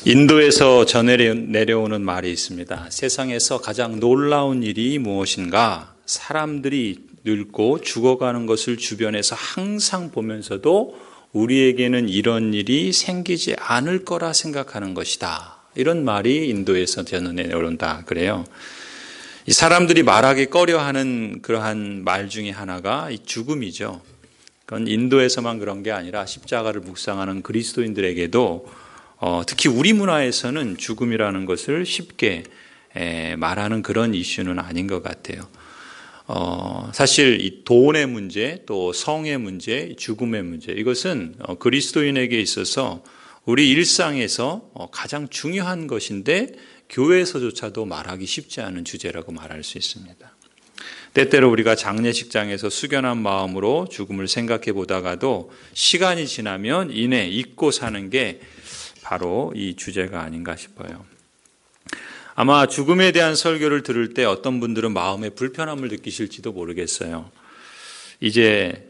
인도에서 내려오는 말이 있습니다. 세상에서 가장 놀라운 일이 무엇인가? 사람들이 늙고 죽어가는 것을 주변에서 항상 보면서도 우리에게는 이런 일이 생기지 않을 거라 생각하는 것이다. 이런 말이 인도에서 내려온다 그래요. 이 사람들이 말하기 꺼려하는 그러한 말 중에 하나가 이 죽음이죠. 그건 인도에서만 그런 게 아니라 십자가를 묵상하는 그리스도인들에게도 특히 우리 문화에서는 죽음이라는 것을 쉽게 말하는 그런 이슈는 아닌 것 같아요. 사실 이 돈의 문제, 또 성의 문제, 죽음의 문제, 이것은 그리스도인에게 있어서 우리 일상에서 가장 중요한 것인데 교회에서조차도 말하기 쉽지 않은 주제라고 말할 수 있습니다. 때때로 우리가 장례식장에서 숙연한 마음으로 죽음을 생각해 보다가도 시간이 지나면 이내 잊고 사는 게 바로 이 주제가 아닌가 싶어요. 아마 죽음에 대한 설교를 들을 때 어떤 분들은 마음에 불편함을 느끼실지도 모르겠어요. 이제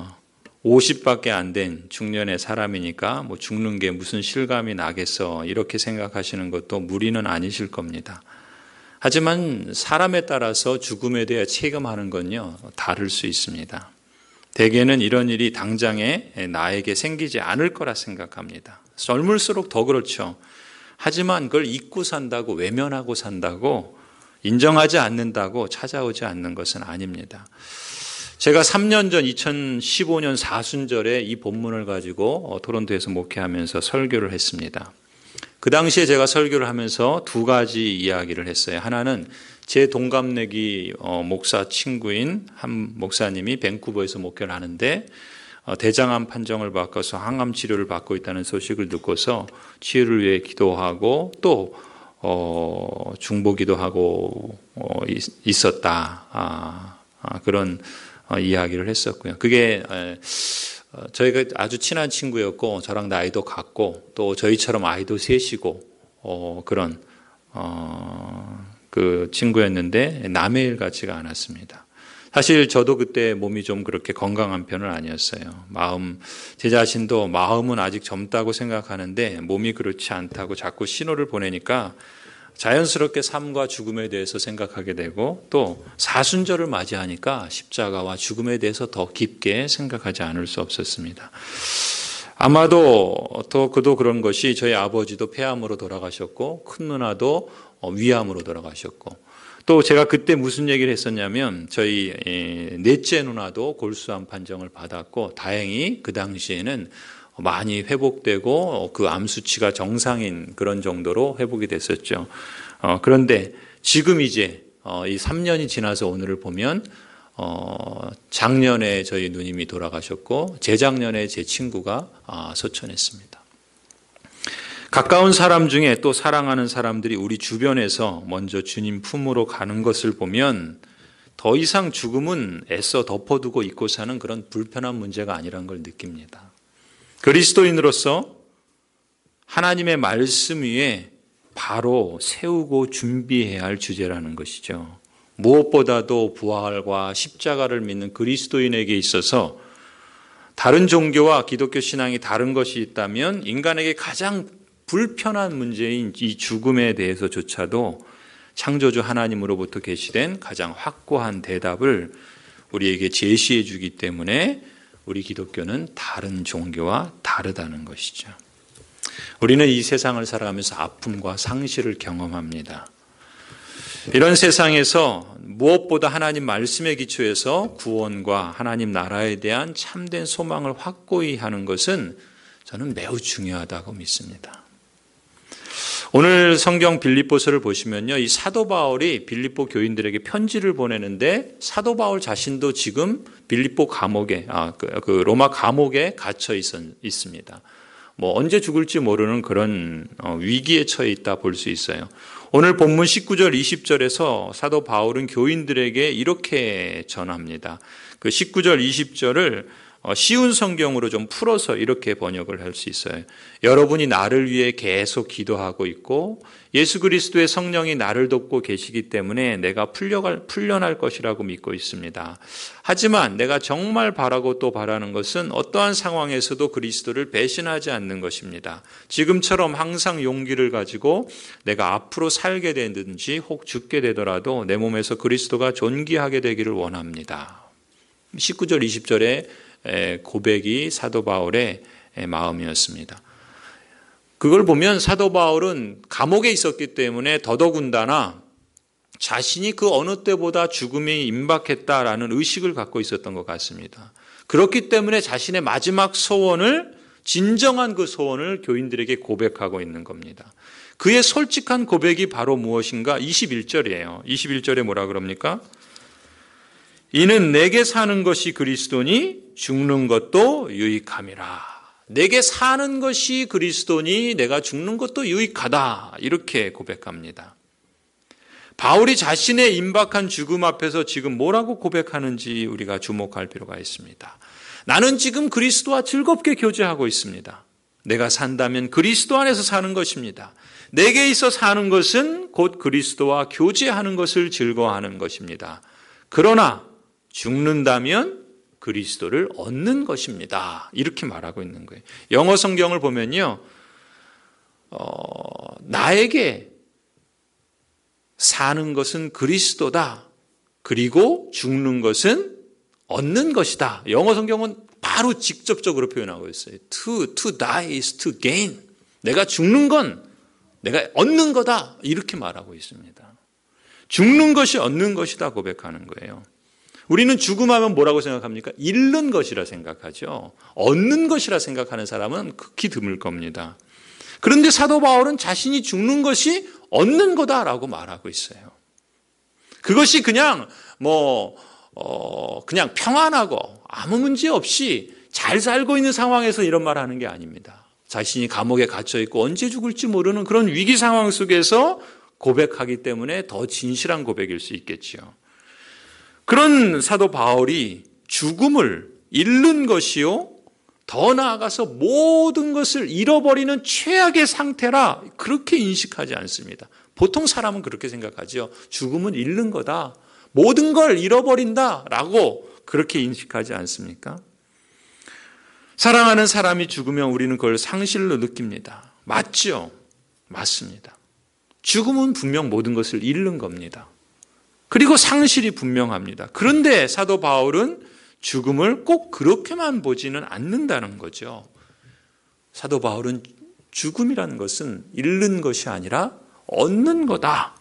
50밖에 안 된 중년의 사람이니까 뭐 죽는 게 무슨 실감이 나겠어 이렇게 생각하시는 것도 무리는 아니실 겁니다. 하지만 사람에 따라서 죽음에 대해 체감하는 건요 다를 수 있습니다. 대개는 이런 일이 당장에 나에게 생기지 않을 거라 생각합니다. 젊을수록 더 그렇죠. 하지만 그걸 잊고 산다고, 외면하고 산다고, 인정하지 않는다고 찾아오지 않는 것은 아닙니다. 제가 3년 전 2015년 사순절에 이 본문을 가지고 토론토에서 목회하면서 설교를 했습니다. 그 당시에 제가 설교를 하면서 두 가지 이야기를 했어요. 하나는 제 동갑내기 목사 친구인 한 목사님이 밴쿠버에서 목회를 하는데 대장암 판정을 받고서 항암 치료를 받고 있다는 소식을 듣고서 치유를 위해 기도하고 또 중보기도 하고 있었다. 그런 이야기를 했었고요. 그게 저희가 아주 친한 친구였고 저랑 나이도 같고 또 저희처럼 아이도 셋이고 그런 그 친구였는데 남의 일 같지가 않았습니다. 사실 저도 그때 몸이 좀 그렇게 건강한 편은 아니었어요. 제 자신도 마음은 아직 젊다고 생각하는데 몸이 그렇지 않다고 자꾸 신호를 보내니까 자연스럽게 삶과 죽음에 대해서 생각하게 되고 또 사순절을 맞이하니까 십자가와 죽음에 대해서 더 깊게 생각하지 않을 수 없었습니다. 아마도 또 그도 그런 것이 저희 아버지도 폐암으로 돌아가셨고 큰 누나도 위암으로 돌아가셨고 또 제가 그때 무슨 얘기를 했었냐면 저희 넷째 누나도 골수암 판정을 받았고 다행히 그 당시에는 많이 회복되고 그 암 수치가 정상인 그런 정도로 회복이 됐었죠. 그런데 지금 이제 이 3년이 지나서 오늘을 보면 작년에 저희 누님이 돌아가셨고 재작년에 제 친구가 소천했습니다. 가까운 사람 중에 또 사랑하는 사람들이 우리 주변에서 먼저 주님 품으로 가는 것을 보면 더 이상 죽음은 애써 덮어두고 잊고 사는 그런 불편한 문제가 아니라는 걸 느낍니다. 그리스도인으로서 하나님의 말씀 위에 바로 세우고 준비해야 할 주제라는 것이죠. 무엇보다도 부활과 십자가를 믿는 그리스도인에게 있어서 다른 종교와 기독교 신앙이 다른 것이 있다면 인간에게 가장 불편한 문제인 이 죽음에 대해서조차도 창조주 하나님으로부터 계시된 가장 확고한 대답을 우리에게 제시해 주기 때문에 우리 기독교는 다른 종교와 다르다는 것이죠. 우리는 이 세상을 살아가면서 아픔과 상실을 경험합니다. 이런 세상에서 무엇보다 하나님 말씀의 기초에서 구원과 하나님 나라에 대한 참된 소망을 확고히 하는 것은 저는 매우 중요하다고 믿습니다. 오늘 성경 빌립보서를 보시면요, 이 사도 바울이 빌립보 교인들에게 편지를 보내는데 사도 바울 자신도 지금 빌립보 감옥에, 그 로마 감옥에 갇혀 있습니다. 뭐 언제 죽을지 모르는 그런 위기에 처해 있다 볼 수 있어요. 오늘 본문 19절 20절에서 사도 바울은 교인들에게 이렇게 전합니다. 그 19절 20절을 쉬운 성경으로 좀 풀어서 이렇게 번역을 할 수 있어요. 여러분이 나를 위해 계속 기도하고 있고 예수 그리스도의 성령이 나를 돕고 계시기 때문에 내가 풀려날 것이라고 믿고 있습니다. 하지만 내가 정말 바라고 또 바라는 것은 어떠한 상황에서도 그리스도를 배신하지 않는 것입니다. 지금처럼 항상 용기를 가지고 내가 앞으로 살게 되든지 혹 죽게 되더라도 내 몸에서 그리스도가 존귀하게 되기를 원합니다. 19절 20절의 고백이 사도 바울의 마음이었습니다. 그걸 보면 사도 바울은 감옥에 있었기 때문에 더더군다나 자신이 그 어느 때보다 죽음이 임박했다라는 의식을 갖고 있었던 것 같습니다. 그렇기 때문에 자신의 마지막 소원을, 진정한 그 소원을 교인들에게 고백하고 있는 겁니다. 그의 솔직한 고백이 바로 무엇인가? 21절이에요. 21절에 뭐라 그럽니까? 이는 내게 사는 것이 그리스도니 죽는 것도 유익함이라. 내게 사는 것이 그리스도니 내가 죽는 것도 유익하다. 이렇게 고백합니다. 바울이 자신의 임박한 죽음 앞에서 지금 뭐라고 고백하는지 우리가 주목할 필요가 있습니다. 나는 지금 그리스도와 즐겁게 교제하고 있습니다. 내가 산다면 그리스도 안에서 사는 것입니다. 내게 있어 사는 것은 곧 그리스도와 교제하는 것을 즐거워하는 것입니다. 그러나 죽는다면 그리스도를 얻는 것입니다. 이렇게 말하고 있는 거예요. 영어 성경을 보면요, 나에게 사는 것은 그리스도다. 그리고 죽는 것은 얻는 것이다. 영어 성경은 바로 직접적으로 표현하고 있어요. To die is to gain. 내가 죽는 건 내가 얻는 거다. 이렇게 말하고 있습니다. 죽는 것이 얻는 것이다 고백하는 거예요. 우리는 죽음하면 뭐라고 생각합니까? 잃는 것이라 생각하죠. 얻는 것이라 생각하는 사람은 극히 드물 겁니다. 그런데 사도 바울은 자신이 죽는 것이 얻는 거다라고 말하고 있어요. 그것이 그냥 그냥 평안하고 아무 문제 없이 잘 살고 있는 상황에서 이런 말 하는 게 아닙니다. 자신이 감옥에 갇혀 있고 언제 죽을지 모르는 그런 위기 상황 속에서 고백하기 때문에 더 진실한 고백일 수 있겠지요. 그런 사도 바울이 죽음을 잃는 것이요, 더 나아가서 모든 것을 잃어버리는 최악의 상태라 그렇게 인식하지 않습니다. 보통 사람은 그렇게 생각하죠. 죽음은 잃는 거다. 모든 걸 잃어버린다라고 그렇게 인식하지 않습니까? 사랑하는 사람이 죽으면 우리는 그걸 상실로 느낍니다. 맞죠? 맞습니다. 죽음은 분명 모든 것을 잃는 겁니다. 그리고 상실이 분명합니다. 그런데 사도 바울은 죽음을 꼭 그렇게만 보지는 않는다는 거죠. 사도 바울은 죽음이라는 것은 잃는 것이 아니라 얻는 거다.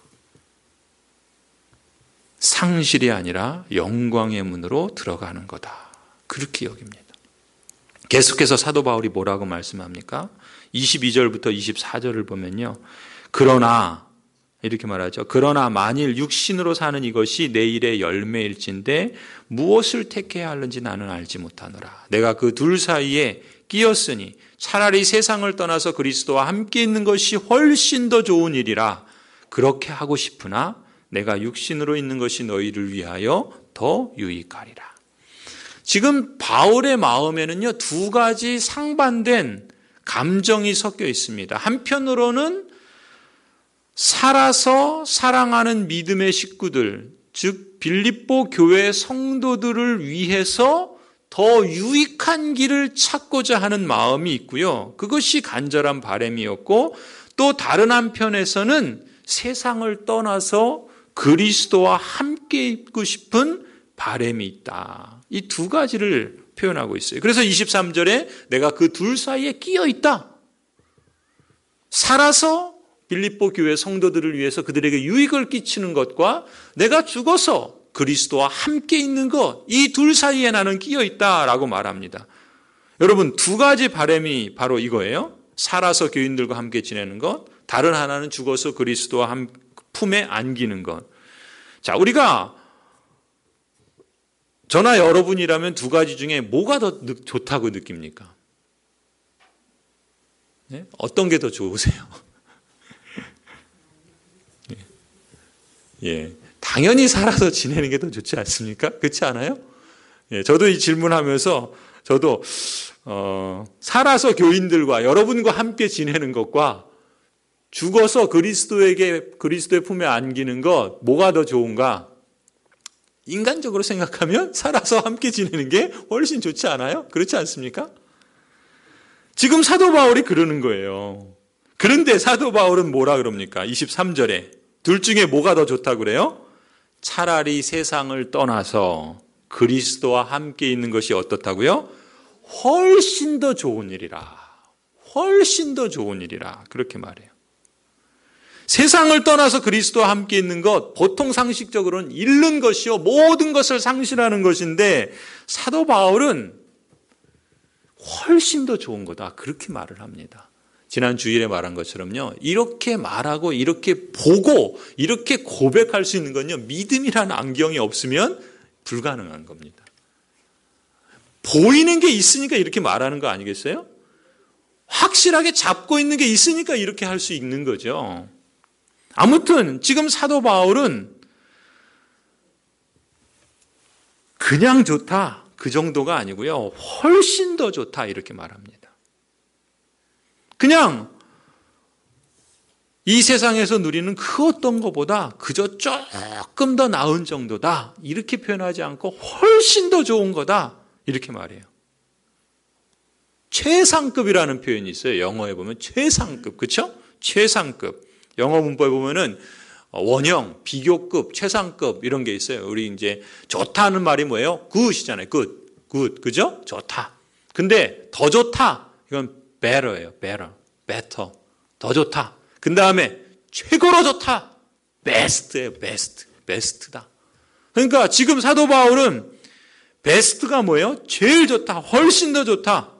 상실이 아니라 영광의 문으로 들어가는 거다. 그렇게 여깁니다. 계속해서 사도 바울이 뭐라고 말씀합니까? 22절부터 24절을 보면요. 그러나 이렇게 말하죠. 그러나 만일 육신으로 사는 이것이 내일의 열매일진데 무엇을 택해야 하는지 나는 알지 못하노라. 내가 그 둘 사이에 끼었으니 차라리 세상을 떠나서 그리스도와 함께 있는 것이 훨씬 더 좋은 일이라. 그렇게 하고 싶으나 내가 육신으로 있는 것이 너희를 위하여 더 유익하리라. 지금 바울의 마음에는요, 두 가지 상반된 감정이 섞여 있습니다. 한편으로는 살아서 사랑하는 믿음의 식구들, 즉 빌립보 교회 성도들을 위해서 더 유익한 길을 찾고자 하는 마음이 있고요. 그것이 간절한 바람이었고, 또 다른 한편에서는 세상을 떠나서 그리스도와 함께 있고 싶은 바람이 있다. 이 두 가지를 표현하고 있어요. 그래서 23절에 내가 그 둘 사이에 끼어 있다. 살아서 빌립보 교회 성도들을 위해서 그들에게 유익을 끼치는 것과 내가 죽어서 그리스도와 함께 있는 것, 이 둘 사이에 나는 끼어 있다라고 말합니다. 여러분, 두 가지 바람이 바로 이거예요. 살아서 교인들과 함께 지내는 것, 다른 하나는 죽어서 그리스도와 품에 안기는 것. 자, 우리가 저나 여러분이라면 두 가지 중에 뭐가 더 좋다고 느낍니까? 네? 어떤 게 더 좋으세요? 예, 당연히 살아서 지내는 게 더 좋지 않습니까? 그렇지 않아요? 예, 저도 이 질문하면서 저도 살아서 교인들과 여러분과 함께 지내는 것과 죽어서 그리스도의 품에 안기는 것 뭐가 더 좋은가? 인간적으로 생각하면 살아서 함께 지내는 게 훨씬 좋지 않아요? 그렇지 않습니까? 지금 사도 바울이 그러는 거예요. 그런데 사도 바울은 뭐라 그럽니까? 23절에 둘 중에 뭐가 더 좋다고 그래요? 차라리 세상을 떠나서 그리스도와 함께 있는 것이 어떻다고요? 훨씬 더 좋은 일이라. 훨씬 더 좋은 일이라. 그렇게 말해요. 세상을 떠나서 그리스도와 함께 있는 것, 보통 상식적으로는 잃는 것이요, 모든 것을 상실하는 것인데 사도 바울은 훨씬 더 좋은 거다. 그렇게 말을 합니다. 지난 주일에 말한 것처럼요, 이렇게 말하고 이렇게 보고 이렇게 고백할 수 있는 건요, 믿음이라는 안경이 없으면 불가능한 겁니다. 보이는 게 있으니까 이렇게 말하는 거 아니겠어요? 확실하게 잡고 있는 게 있으니까 이렇게 할 수 있는 거죠. 아무튼 지금 사도 바울은 그냥 좋다 그 정도가 아니고요, 훨씬 더 좋다 이렇게 말합니다. 그냥 이 세상에서 누리는 그 어떤 것보다 그저 조금 더 나은 정도다 이렇게 표현하지 않고 훨씬 더 좋은 거다 이렇게 말해요. 최상급이라는 표현이 있어요. 영어에 보면 최상급, 그렇죠? 최상급. 영어 문법에 보면은 원형, 비교급, 최상급 이런 게 있어요. 우리 이제 좋다는 말이 뭐예요? 굿이잖아요. 굿, 그죠? 좋다. 근데 더 좋다, 이건 better예요. better. 더 좋다. 그 다음에 최고로 좋다. best예요. best다. 그러니까 지금 사도 바울은 best가 뭐예요? 제일 좋다. 훨씬 더 좋다.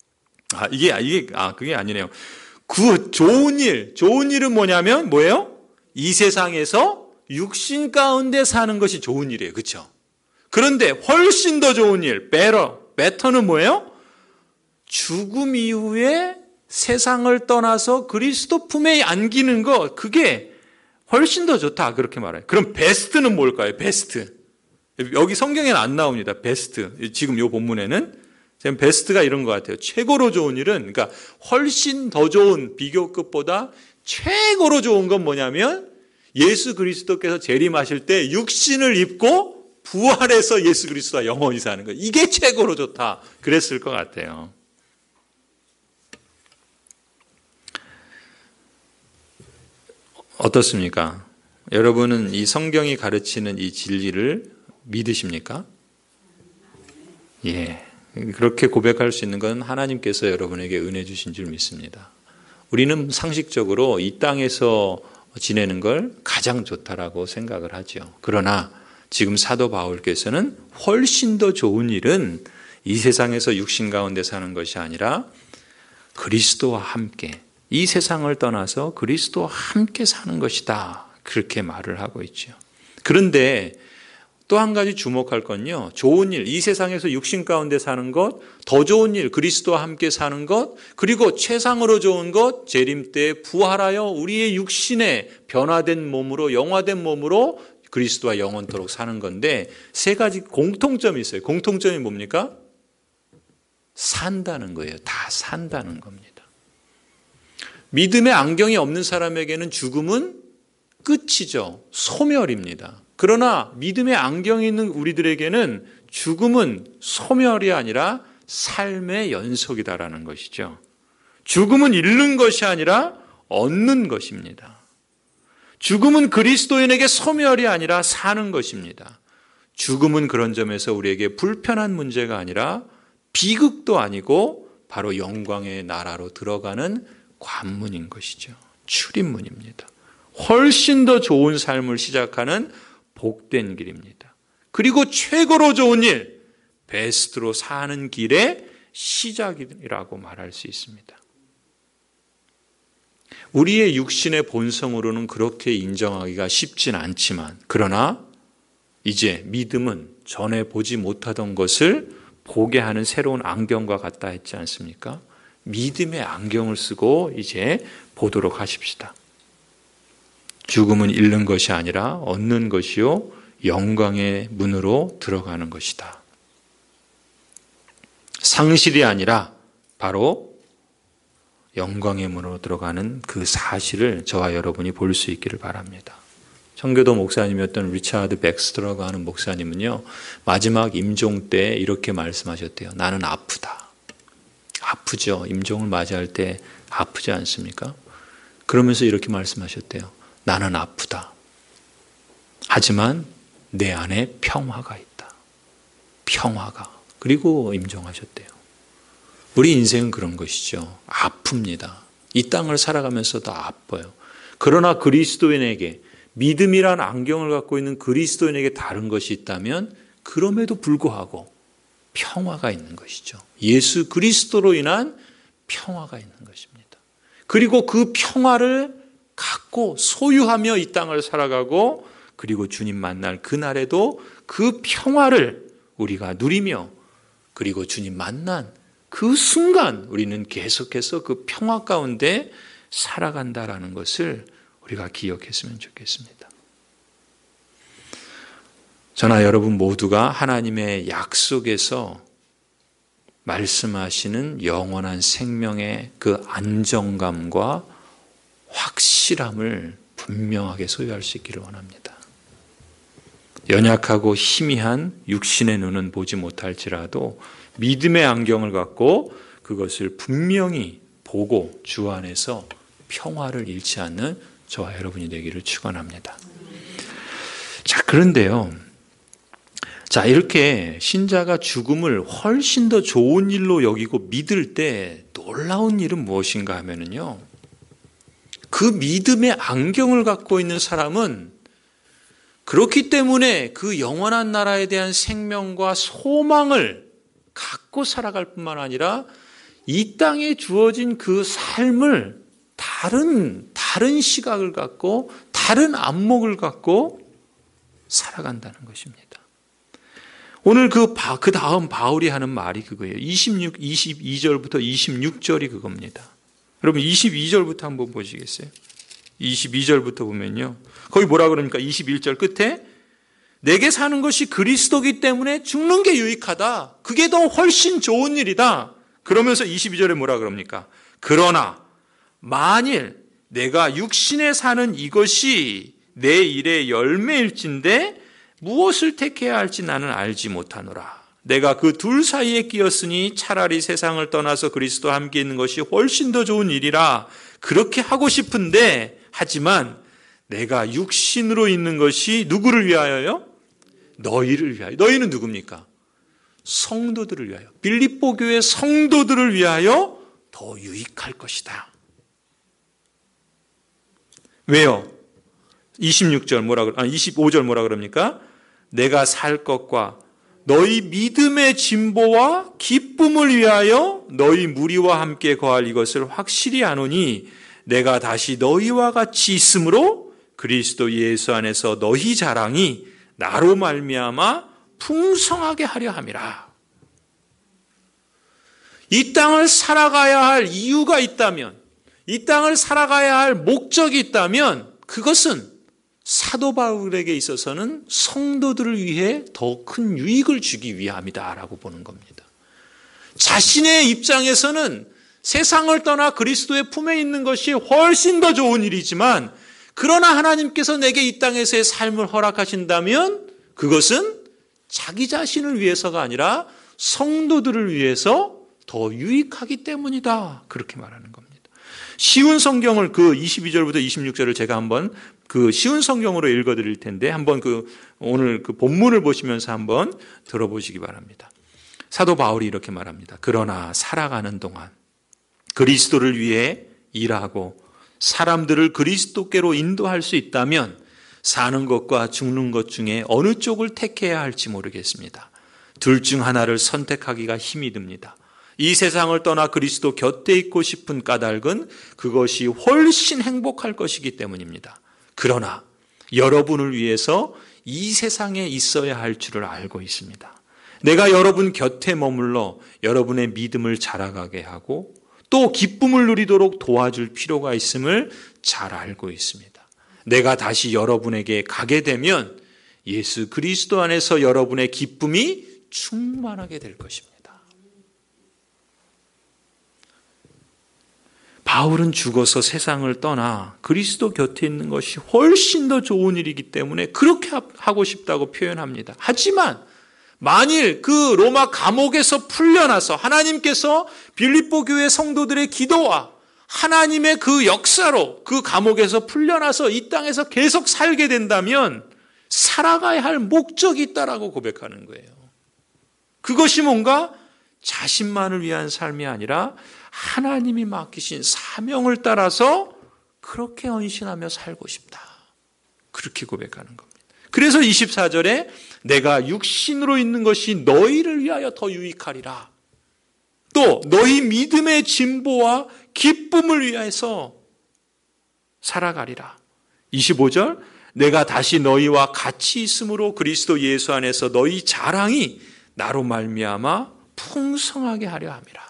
그게 아니네요. 좋은 일은 뭐냐면 뭐예요? 이 세상에서 육신 가운데 사는 것이 좋은 일이에요. 그렇죠? 그런데 훨씬 더 좋은 일, better는 뭐예요? 죽음 이후에 세상을 떠나서 그리스도 품에 안기는 것, 그게 훨씬 더 좋다 그렇게 말해요. 그럼 best는 뭘까요? best. 여기 성경에는 안 나옵니다. best. 지금 이 본문에는 지금 베스트가 이런 것 같아요. 최고로 좋은 일은, 그러니까 훨씬 더 좋은 비교급보다 최고로 좋은 건 뭐냐면 예수 그리스도께서 재림하실 때 육신을 입고 부활해서 예수 그리스도와 영원히 사는 거. 이게 최고로 좋다. 그랬을 것 같아요. 어떻습니까? 여러분은 이 성경이 가르치는 이 진리를 믿으십니까? 예. 그렇게 고백할 수 있는 건 하나님께서 여러분에게 은혜 주신 줄 믿습니다. 우리는 상식적으로 이 땅에서 지내는 걸 가장 좋다라고 생각을 하죠. 그러나 지금 사도 바울께서는 훨씬 더 좋은 일은 이 세상에서 육신 가운데 사는 것이 아니라 그리스도와 함께, 이 세상을 떠나서 그리스도와 함께 사는 것이다. 그렇게 말을 하고 있죠. 그런데 또 한 가지 주목할 건요, 좋은 일, 이 세상에서 육신 가운데 사는 것, 더 좋은 일, 그리스도와 함께 사는 것, 그리고 최상으로 좋은 것, 재림 때 부활하여 우리의 육신의 변화된 몸으로, 영화된 몸으로 그리스도와 영원토록 사는 건데, 세 가지 공통점이 있어요. 공통점이 뭡니까? 산다는 거예요. 다 산다는 겁니다. 믿음의 안경이 없는 사람에게는 죽음은 끝이죠. 소멸입니다. 그러나 믿음의 안경이 있는 우리들에게는 죽음은 소멸이 아니라 삶의 연속이다라는 것이죠. 죽음은 잃는 것이 아니라 얻는 것입니다. 죽음은 그리스도인에게 소멸이 아니라 사는 것입니다. 죽음은 그런 점에서 우리에게 불편한 문제가 아니라 비극도 아니고 바로 영광의 나라로 들어가는 관문인 것이죠. 출입문입니다. 훨씬 더 좋은 삶을 시작하는 복된 길입니다. 그리고 최고로 좋은 일, 베스트로 사는 길의 시작이라고 말할 수 있습니다. 우리의 육신의 본성으로는 그렇게 인정하기가 쉽진 않지만, 그러나 이제 믿음은 전에 보지 못하던 것을 보게 하는 새로운 안경과 같다 했지 않습니까? 믿음의 안경을 쓰고 이제 보도록 하십시다. 죽음은 잃는 것이 아니라 얻는 것이요 영광의 문으로 들어가는 것이다. 상실이 아니라 바로 영광의 문으로 들어가는 그 사실을 저와 여러분이 볼 수 있기를 바랍니다. 청교도 목사님이었던 리차드 백스터라고 하는 목사님은요, 마지막 임종 때 이렇게 말씀하셨대요. 나는 아프다. 아프죠. 임종을 맞이할 때 아프지 않습니까? 그러면서 이렇게 말씀하셨대요. 나는 아프다. 하지만 내 안에 평화가 있다. 평화가. 그리고 임종하셨대요. 우리 인생은 그런 것이죠. 아픕니다. 이 땅을 살아가면서도 아파요. 그러나 그리스도인에게, 믿음이란 안경을 갖고 있는 그리스도인에게 다른 것이 있다면 그럼에도 불구하고 평화가 있는 것이죠. 예수 그리스도로 인한 평화가 있는 것입니다. 그리고 그 평화를 갖고 소유하며 이 땅을 살아가고, 그리고 주님 만날 그날에도 그 평화를 우리가 누리며, 그리고 주님 만난 그 순간 우리는 계속해서 그 평화 가운데 살아간다라는 것을 우리가 기억했으면 좋겠습니다. 저나 여러분 모두가 하나님의 약속에서 말씀하시는 영원한 생명의 그 안정감과 확실함을 분명하게 소유할 수 있기를 원합니다. 연약하고 희미한 육신의 눈은 보지 못할지라도 믿음의 안경을 갖고 그것을 분명히 보고 주 안에서 평화를 잃지 않는 저와 여러분이 되기를 축원합니다. 자, 그런데요. 자, 이렇게 신자가 죽음을 훨씬 더 좋은 일로 여기고 믿을 때 놀라운 일은 무엇인가 하면은요. 그 믿음의 안경을 갖고 있는 사람은 그렇기 때문에 그 영원한 나라에 대한 생명과 소망을 갖고 살아갈 뿐만 아니라 이 땅에 주어진 그 삶을 다른 시각을 갖고 다른 안목을 갖고 살아간다는 것입니다. 오늘 그 다음 바울이 하는 말이 그거예요. 22절부터 26절이 그겁니다. 여러분 22절부터 한번 보시겠어요? 22절부터 보면요. 거기 뭐라 그러니까 21절 끝에 내게 사는 것이 그리스도기 때문에 죽는 게 유익하다. 그게 더 훨씬 좋은 일이다. 그러면서 22절에 뭐라 그럽니까? 그러나 만일 내가 육신에 사는 이것이 내 일의 열매일진데 무엇을 택해야 할지 나는 알지 못하노라. 내가 그 둘 사이에 끼었으니 차라리 세상을 떠나서 그리스도와 함께 있는 것이 훨씬 더 좋은 일이라. 그렇게 하고 싶은데 하지만 내가 육신으로 있는 것이 누구를 위하여요? 너희를 위하여. 너희는 누굽니까? 성도들을 위하여. 빌립보 교회 성도들을 위하여 더 유익할 것이다. 왜요? 25절 뭐라 그럽니까? 내가 살 것과 너희 믿음의 진보와 기쁨을 위하여 너희 무리와 함께 거할 이것을 확실히 아노니 내가 다시 너희와 같이 있으므로 그리스도 예수 안에서 너희 자랑이 나로 말미암아 풍성하게 하려 함이라. 이 땅을 살아가야 할 이유가 있다면, 이 땅을 살아가야 할 목적이 있다면 그것은 사도 바울에게 있어서는 성도들을 위해 더 큰 유익을 주기 위함이다라고 보는 겁니다. 자신의 입장에서는 세상을 떠나 그리스도의 품에 있는 것이 훨씬 더 좋은 일이지만, 그러나 하나님께서 내게 이 땅에서의 삶을 허락하신다면 그것은 자기 자신을 위해서가 아니라 성도들을 위해서 더 유익하기 때문이다. 그렇게 말하는 겁니다. 쉬운 성경을 그 22절부터 26절을 제가 한번 그 쉬운 성경으로 읽어드릴 텐데 한번 오늘 그 본문을 보시면서 한번 들어보시기 바랍니다. 사도 바울이 이렇게 말합니다. 그러나 살아가는 동안 그리스도를 위해 일하고 사람들을 그리스도께로 인도할 수 있다면 사는 것과 죽는 것 중에 어느 쪽을 택해야 할지 모르겠습니다. 둘 중 하나를 선택하기가 힘이 듭니다. 이 세상을 떠나 그리스도 곁에 있고 싶은 까닭은 그것이 훨씬 행복할 것이기 때문입니다. 그러나 여러분을 위해서 이 세상에 있어야 할 줄을 알고 있습니다. 내가 여러분 곁에 머물러 여러분의 믿음을 자라가게 하고 또 기쁨을 누리도록 도와줄 필요가 있음을 잘 알고 있습니다. 내가 다시 여러분에게 가게 되면 예수 그리스도 안에서 여러분의 기쁨이 충만하게 될 것입니다. 바울은 죽어서 세상을 떠나 그리스도 곁에 있는 것이 훨씬 더 좋은 일이기 때문에 그렇게 하고 싶다고 표현합니다. 하지만 만일 그 로마 감옥에서 풀려나서 하나님께서 빌립보 교회 성도들의 기도와 하나님의 그 역사로 그 감옥에서 풀려나서 이 땅에서 계속 살게 된다면 살아가야 할 목적이 있다라고 고백하는 거예요. 그것이 뭔가 자신만을 위한 삶이 아니라 하나님이 맡기신 사명을 따라서 그렇게 헌신하며 살고 싶다. 그렇게 고백하는 겁니다. 그래서 24절에 내가 육신으로 있는 것이 너희를 위하여 더 유익하리라. 또 너희 믿음의 진보와 기쁨을 위해서 살아가리라. 25절 내가 다시 너희와 같이 있으므로 그리스도 예수 안에서 너희 자랑이 나로 말미암아 풍성하게 하려 함이라.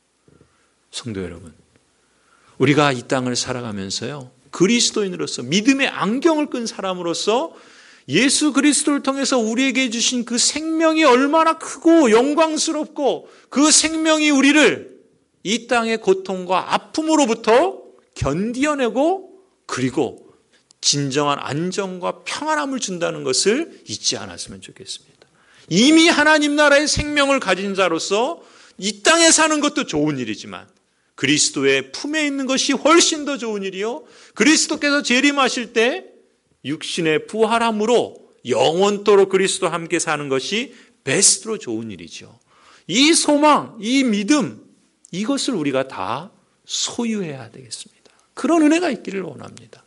성도 여러분, 우리가 이 땅을 살아가면서요, 그리스도인으로서 믿음의 안경을 끈 사람으로서 예수 그리스도를 통해서 우리에게 주신 그 생명이 얼마나 크고 영광스럽고 그 생명이 우리를 이 땅의 고통과 아픔으로부터 견디어내고 그리고 진정한 안정과 평안함을 준다는 것을 잊지 않았으면 좋겠습니다. 이미 하나님 나라의 생명을 가진 자로서 이 땅에 사는 것도 좋은 일이지만 그리스도의 품에 있는 것이 훨씬 더 좋은 일이요, 그리스도께서 재림하실 때 육신의 부활함으로 영원토록 그리스도와 함께 사는 것이 베스트로 좋은 일이죠. 이 소망, 이 믿음, 이것을 우리가 다 소유해야 되겠습니다. 그런 은혜가 있기를 원합니다.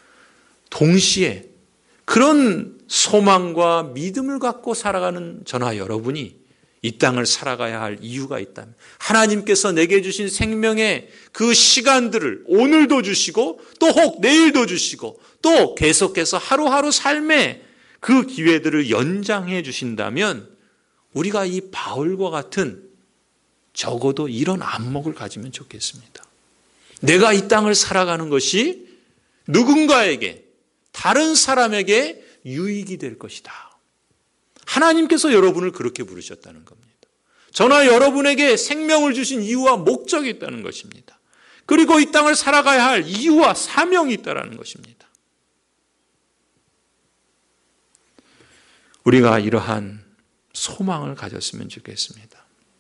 동시에 그런 소망과 믿음을 갖고 살아가는 저나 여러분이 이 땅을 살아가야 할 이유가 있다면, 하나님께서 내게 주신 생명의 그 시간들을 오늘도 주시고 또 혹 내일도 주시고 또 계속해서 하루하루 삶의 그 기회들을 연장해 주신다면 우리가 이 바울과 같은 적어도 이런 안목을 가지면 좋겠습니다. 내가 이 땅을 살아가는 것이 누군가에게, 다른 사람에게 유익이 될 것이다. 하나님께서 여러분을 그렇게 부르셨다는 겁니다. 저나 여러분에게 생명을 주신 이유와 목적이 있다는 것입니다. 그리고 이 땅을 살아가야 할 이유와 사명이 있다는 것입니다. 우리가 이러한 소망을 가졌으면 좋겠습니다.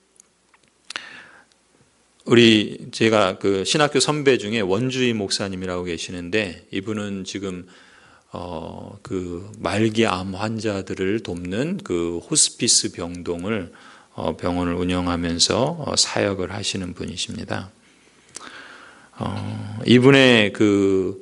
제가 그 신학교 선배 중에 원주희 목사님이라고 계시는데, 이분은 지금 그 말기암 환자들을 돕는 그 호스피스 병동을 병원을 운영하면서 사역을 하시는 분이십니다. 이분의 그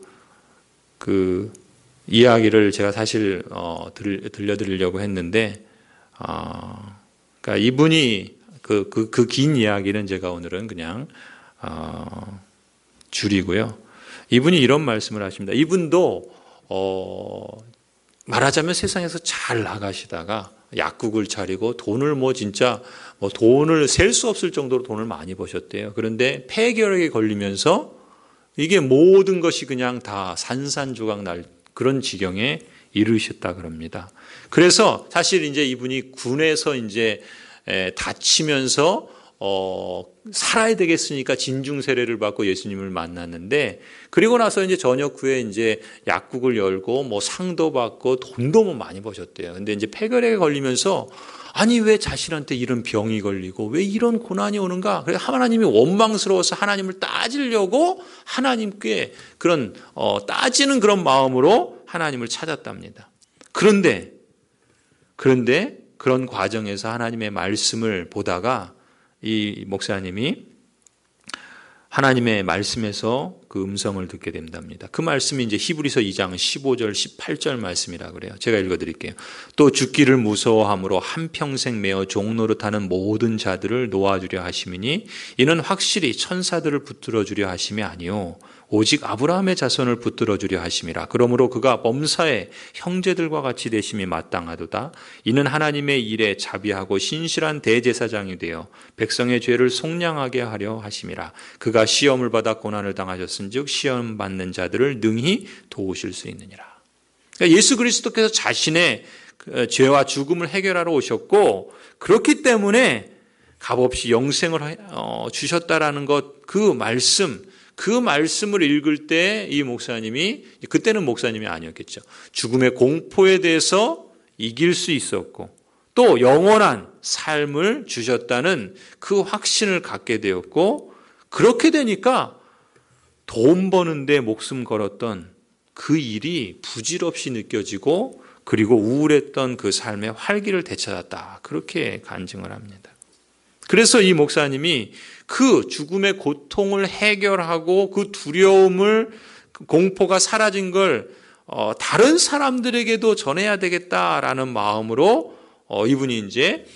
이야기를 제가 사실 들려드리려고 했는데, 그러니까 이분이 그 긴 이야기는 제가 오늘은 그냥 줄이고요. 이분이 이런 말씀을 하십니다. 이분도 말하자면 세상에서 잘 나가시다가 약국을 차리고 돈을 돈을 셀 수 없을 정도로 돈을 많이 버셨대요. 그런데 폐결핵에 걸리면서 이게 모든 것이 그냥 다 산산조각 날 그런 지경에 이르셨다 그럽니다. 그래서 사실 이제 이분이 군에서 이제 다치면서 살아야 되겠으니까 진중 세례를 받고 예수님을 만났는데, 그리고 나서 이제 전역 후에 이제 약국을 열고 상도 받고 돈도 많이 버셨대요. 근데 이제 폐결핵에 걸리면서 아니 왜 자신한테 이런 병이 걸리고 왜 이런 고난이 오는가? 그래서 하나님이 원망스러워서 하나님을 따지려고 하나님께 그런 따지는 그런 마음으로 하나님을 찾았답니다. 그런데 그런 과정에서 하나님의 말씀을 보다가 이 목사님이 하나님의 말씀에서 그 음성을 듣게 된답니다. 그 말씀이 이제 히브리서 2장 15절 18절 말씀이라 그래요. 제가 읽어드릴게요. 또 죽기를 무서워함으로 한평생 매어 종노릇하는 모든 자들을 놓아주려 하심이니 이는 확실히 천사들을 붙들어주려 하심이 아니요 오직 아브라함의 자손을 붙들어주려 하심이라. 그러므로 그가 범사에 형제들과 같이 되심이 마땅하도다. 이는 하나님의 일에 자비하고 신실한 대제사장이 되어 백성의 죄를 속량하게 하려 하심이라. 그가 시험을 받아 고난을 당하셨은즉 시험 받는 자들을 능히 도우실 수 있느니라. 그러니까 예수 그리스도께서 자신의 죄와 죽음을 해결하러 오셨고, 그렇기 때문에 값없이 영생을 주셨다라는 것, 그 말씀, 그 말씀을 읽을 때 이 목사님이, 그때는 목사님이 아니었겠죠, 죽음의 공포에 대해서 이길 수 있었고 또 영원한 삶을 주셨다는 그 확신을 갖게 되었고, 그렇게 되니까 돈 버는데 목숨 걸었던 그 일이 부질없이 느껴지고, 그리고 우울했던 그 삶의 활기를 되찾았다, 그렇게 간증을 합니다. 그래서 이 목사님이 그 죽음의 고통을 해결하고 그 두려움을, 그 공포가 사라진 걸 다른 사람들에게도 전해야 되겠다라는 마음으로 이분이 이제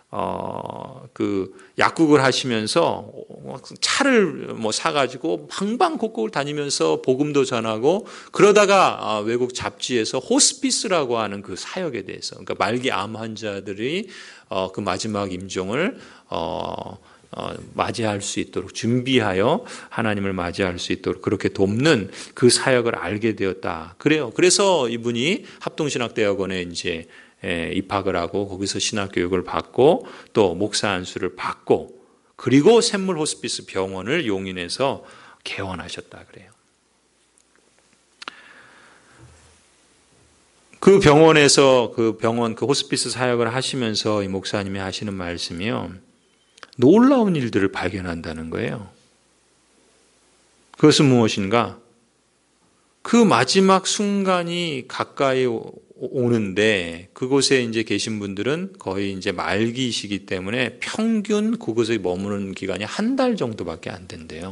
그 약국을 하시면서 차를 사가지고 방방곡곡을 다니면서 복음도 전하고, 그러다가 외국 잡지에서 호스피스라고 하는 그 사역에 대해서, 그러니까 말기 암 환자들이 그 마지막 임종을 맞이할 수 있도록 준비하여 하나님을 맞이할 수 있도록 그렇게 돕는 그 사역을 알게 되었다, 그래요. 그래서 이분이 합동신학대학원에 이제 입학을 하고 거기서 신학교육을 받고 또 목사 안수를 받고, 그리고 샘물 호스피스 병원을 용인해서 개원하셨다 그래요. 그 병원에서 그 호스피스 사역을 하시면서 이 목사님이 하시는 말씀이요, 놀라운 일들을 발견한다는 거예요. 그것은 무엇인가? 그 마지막 순간이 가까이 오는데, 그곳에 이제 계신 분들은 거의 이제 말기이시기 때문에 평균 그곳에 머무는 기간이 한 달 정도밖에 안 된대요.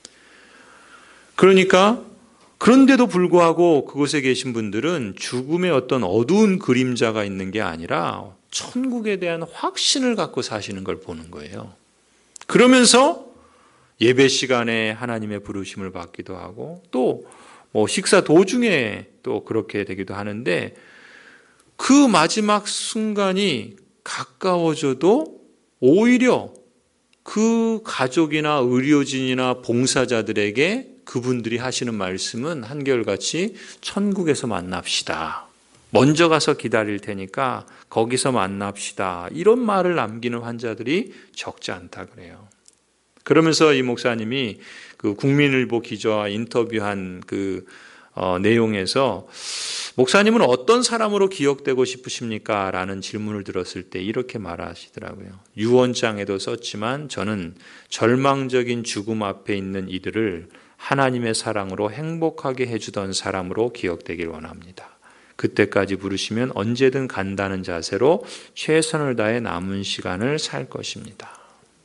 그러니까 그런데도 불구하고 그곳에 계신 분들은 죽음의 어떤 어두운 그림자가 있는 게 아니라 천국에 대한 확신을 갖고 사시는 걸 보는 거예요. 그러면서 예배 시간에 하나님의 부르심을 받기도 하고, 또 식사 도중에 또 그렇게 되기도 하는데, 그 마지막 순간이 가까워져도 오히려 그 가족이나 의료진이나 봉사자들에게 그분들이 하시는 말씀은 한결같이 천국에서 만납시다, 먼저 가서 기다릴 테니까 거기서 만납시다, 이런 말을 남기는 환자들이 적지 않다 그래요. 그러면서 이 목사님이 그 국민일보 기자와 인터뷰한 그 내용에서 목사님은 어떤 사람으로 기억되고 싶으십니까? 라는 질문을 들었을 때 이렇게 말하시더라고요. 유언장에도 썼지만 저는 절망적인 죽음 앞에 있는 이들을 하나님의 사랑으로 행복하게 해주던 사람으로 기억되길 원합니다. 그때까지 부르시면 언제든 간다는 자세로 최선을 다해 남은 시간을 살 것입니다.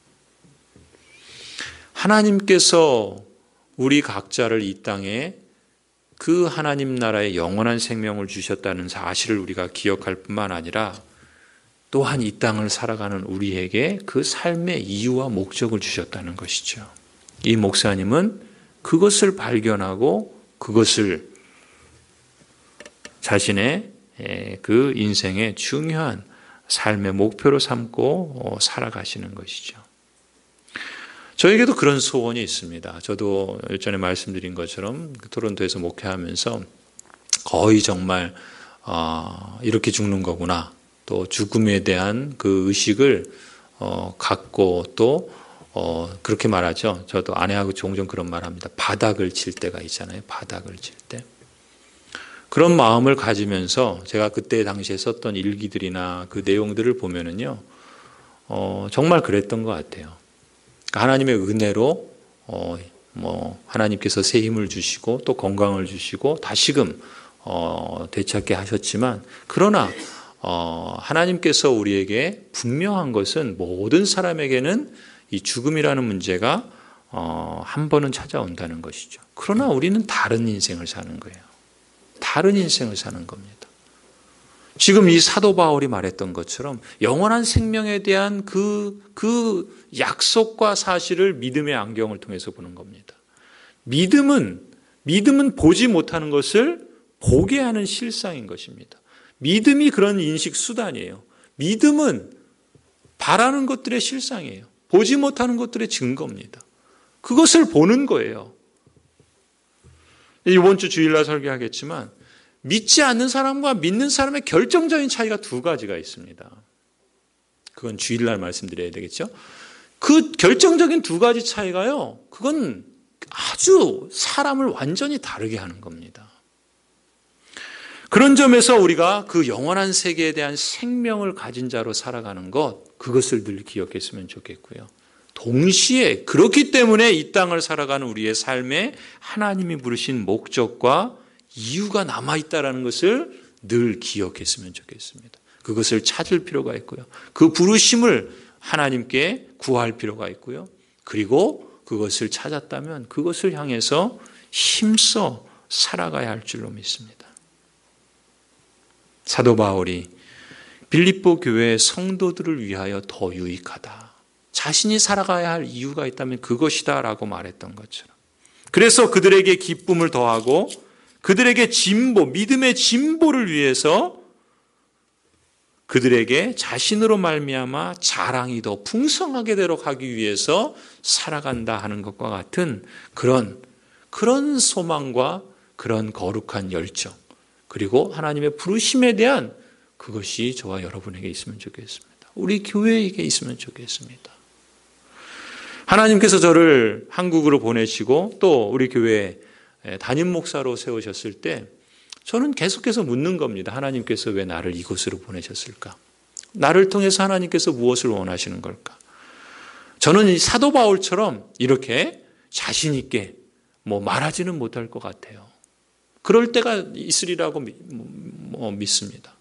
하나님께서 우리 각자를 이 땅에 그 하나님 나라의 영원한 생명을 주셨다는 사실을 우리가 기억할 뿐만 아니라, 또한 이 땅을 살아가는 우리에게 그 삶의 이유와 목적을 주셨다는 것이죠. 이 목사님은 그것을 발견하고 그것을 자신의 그 인생의 중요한 삶의 목표로 삼고 살아가시는 것이죠. 저에게도 그런 소원이 있습니다. 저도 예전에 말씀드린 것처럼 토론토에서 목회하면서 거의 정말 이렇게 죽는 거구나, 또 죽음에 대한 그 의식을 갖고, 또 그렇게 말하죠. 저도 아내하고 종종 그런 말합니다. 바닥을 칠 때가 있잖아요. 바닥을 칠 때. 그런 마음을 가지면서 제가 그때 당시에 썼던 일기들이나 그 내용들을 보면은요, 정말 그랬던 것 같아요. 하나님의 은혜로 하나님께서 새 힘을 주시고 또 건강을 주시고 다시금 되찾게 하셨지만, 그러나 하나님께서 우리에게 분명한 것은 모든 사람에게는 이 죽음이라는 문제가 한 번은 찾아온다는 것이죠. 그러나 우리는 다른 인생을 사는 거예요. 다른 인생을 사는 겁니다. 지금 이 사도 바울이 말했던 것처럼 영원한 생명에 대한 그 약속과 사실을 믿음의 안경을 통해서 보는 겁니다. 믿음은 보지 못하는 것을 보게 하는 실상인 것입니다. 믿음이 그런 인식 수단이에요. 믿음은 바라는 것들의 실상이에요. 보지 못하는 것들의 증거입니다. 그것을 보는 거예요. 이번 주 주일날 설교하겠지만, 믿지 않는 사람과 믿는 사람의 결정적인 차이가 두 가지가 있습니다. 그건 주일날 말씀드려야 되겠죠. 그 결정적인 두 가지 차이가요, 그건 아주 사람을 완전히 다르게 하는 겁니다. 그런 점에서 우리가 그 영원한 세계에 대한 생명을 가진 자로 살아가는 것, 그것을 늘 기억했으면 좋겠고요. 동시에 그렇기 때문에 이 땅을 살아가는 우리의 삶에 하나님이 부르신 목적과 이유가 남아있다는 것을 늘 기억했으면 좋겠습니다. 그것을 찾을 필요가 있고요. 그 부르심을 하나님께 구할 필요가 있고요. 그리고 그것을 찾았다면 그것을 향해서 힘써 살아가야 할 줄로 믿습니다. 사도 바울이 빌립보 교회의 성도들을 위하여 더 유익하다. 자신이 살아가야 할 이유가 있다면 그것이다 라고 말했던 것처럼. 그래서 그들에게 기쁨을 더하고 그들에게 진보, 믿음의 진보를 위해서 그들에게 자신으로 말미암아 자랑이 더 풍성하게 되도록 하기 위해서 살아간다 하는 것과 같은 그런 소망과 그런 거룩한 열정, 그리고 하나님의 부르심에 대한 그것이 저와 여러분에게 있으면 좋겠습니다. 우리 교회에게 있으면 좋겠습니다. 하나님께서 저를 한국으로 보내시고 또 우리 교회에 담임 목사로 세우셨을 때 저는 계속해서 묻는 겁니다. 하나님께서 왜 나를 이곳으로 보내셨을까? 나를 통해서 하나님께서 무엇을 원하시는 걸까? 저는 이 사도 바울처럼 이렇게 자신 있게 말하지는 못할 것 같아요. 그럴 때가 있으리라고 믿습니다.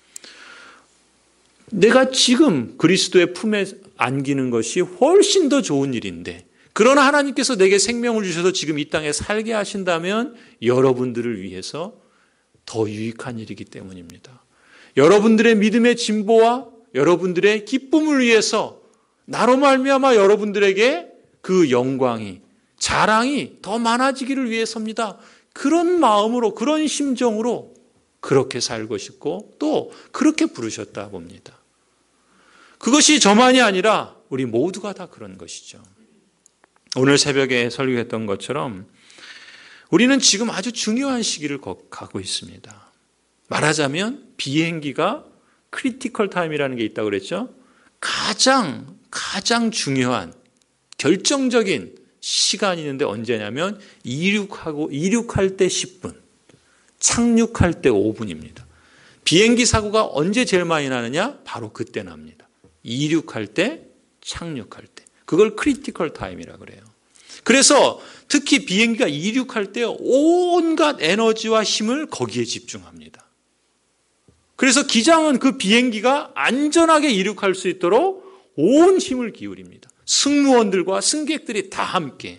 내가 지금 그리스도의 품에 안기는 것이 훨씬 더 좋은 일인데, 그러나 하나님께서 내게 생명을 주셔서 지금 이 땅에 살게 하신다면 여러분들을 위해서 더 유익한 일이기 때문입니다. 여러분들의 믿음의 진보와 여러분들의 기쁨을 위해서 나로 말미암아 여러분들에게 그 영광이, 자랑이 더 많아지기를 위해서입니다. 그런 마음으로, 그런 심정으로 그렇게 살고 싶고 또 그렇게 부르셨다 봅니다. 그것이 저만이 아니라 우리 모두가 다 그런 것이죠. 오늘 새벽에 설교했던 것처럼 우리는 지금 아주 중요한 시기를 가고 있습니다. 말하자면 비행기가 크리티컬 타임이라는 게 있다고 그랬죠. 가장 중요한 결정적인 시간이 있는데 언제냐면 이륙할 때 10분, 착륙할 때 5분입니다. 비행기 사고가 언제 제일 많이 나느냐? 바로 그때 납니다. 이륙할 때, 착륙할 때. 그걸 크리티컬 타임이라고 그래요. 그래서 특히 비행기가 이륙할 때 온갖 에너지와 힘을 거기에 집중합니다. 그래서 기장은 그 비행기가 안전하게 이륙할 수 있도록 온 힘을 기울입니다. 승무원들과 승객들이 다 함께.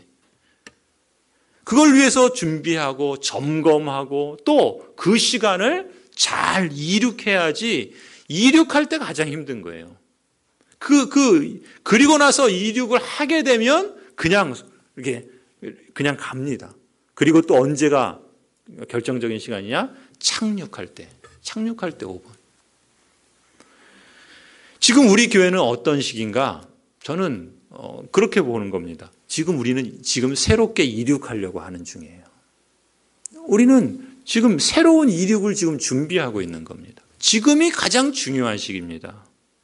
그걸 위해서 준비하고 점검하고 또 그 시간을 잘 이륙해야지 이륙할 때가 가장 힘든 거예요. 그리고 나서 이륙을 하게 되면 그냥 갑니다. 그리고 또 언제가 결정적인 시간이냐? 착륙할 때 5분. 지금 우리 교회는 어떤 시기인가? 저는 그렇게 보는 겁니다. 우리는 새롭게 이륙하려고 하는 중이에요. 우리는 지금 새로운 이륙을 지금 준비하고 있는 겁니다. 지금이 가장 중요한 시기입니다.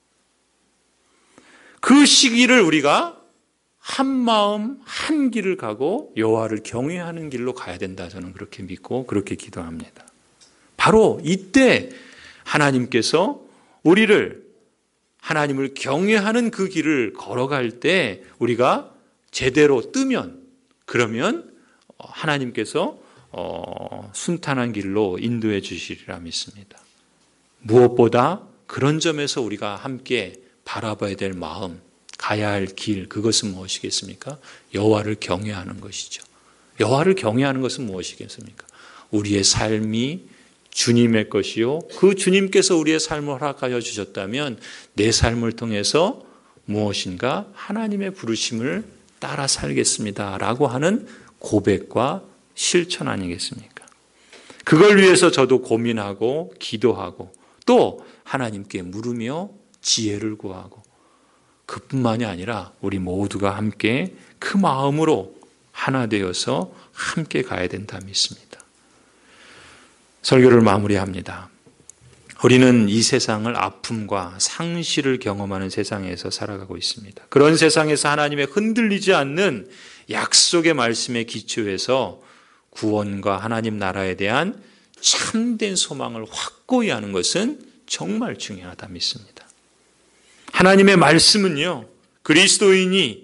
그 시기를 우리가 한 마음 한 길을 가고 여호와를 경외하는 길로 가야 된다. 저는 그렇게 믿고 그렇게 기도합니다. 바로 이때 하나님께서 우리를 하나님을 경외하는 그 길을 걸어갈 때 우리가 제대로 뜨면 그러면 하나님께서 순탄한 길로 인도해 주시리라 믿습니다. 무엇보다 그런 점에서 우리가 함께 바라봐야 될 마음, 가야 할 길, 그것은 무엇이겠습니까? 여호와를 경외하는 것이죠. 여호와를 경외하는 것은 무엇이겠습니까? 우리의 삶이 주님의 것이요, 그 주님께서 우리의 삶을 허락하여 주셨다면 내 삶을 통해서 무엇인가 하나님의 부르심을 따라 살겠습니다 라고 하는 고백과 실천 아니겠습니까? 그걸 위해서 저도 고민하고 기도하고 또 하나님께 물으며 지혜를 구하고, 그뿐만이 아니라 우리 모두가 함께 그 마음으로 하나 되어서 함께 가야 된다 믿습니다. 설교를 마무리합니다. 우리는 이 세상을 아픔과 상실을 경험하는 세상에서 살아가고 있습니다. 그런 세상에서 하나님의 흔들리지 않는 약속의 말씀에 기초해서 구원과 하나님 나라에 대한 참된 소망을 확고히 하는 것은 정말 중요하다 믿습니다. 하나님의 말씀은요, 그리스도인이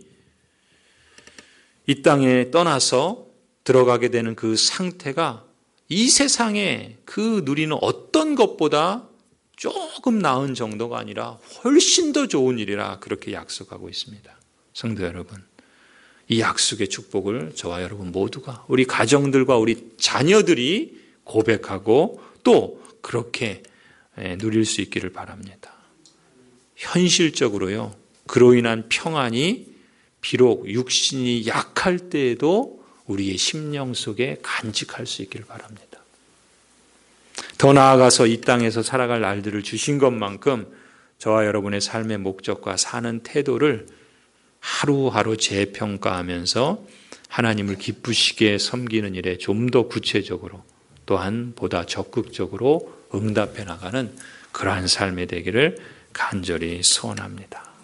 이 땅에 떠나서 들어가게 되는 그 상태가 이 세상에 그 누리는 어떤 것보다 조금 나은 정도가 아니라 훨씬 더 좋은 일이라 그렇게 약속하고 있습니다. 성도 여러분, 이 약속의 축복을 저와 여러분 모두가 우리 가정들과 우리 자녀들이 고백하고 또 그렇게 누릴 수 있기를 바랍니다. 현실적으로요, 그로 인한 평안이 비록 육신이 약할 때에도 우리의 심령 속에 간직할 수 있기를 바랍니다. 더 나아가서 이 땅에서 살아갈 날들을 주신 것만큼 저와 여러분의 삶의 목적과 사는 태도를 하루하루 재평가하면서 하나님을 기쁘시게 섬기는 일에 좀 더 구체적으로 또한 보다 적극적으로 응답해 나가는 그러한 삶이 되기를 간절히 소원합니다.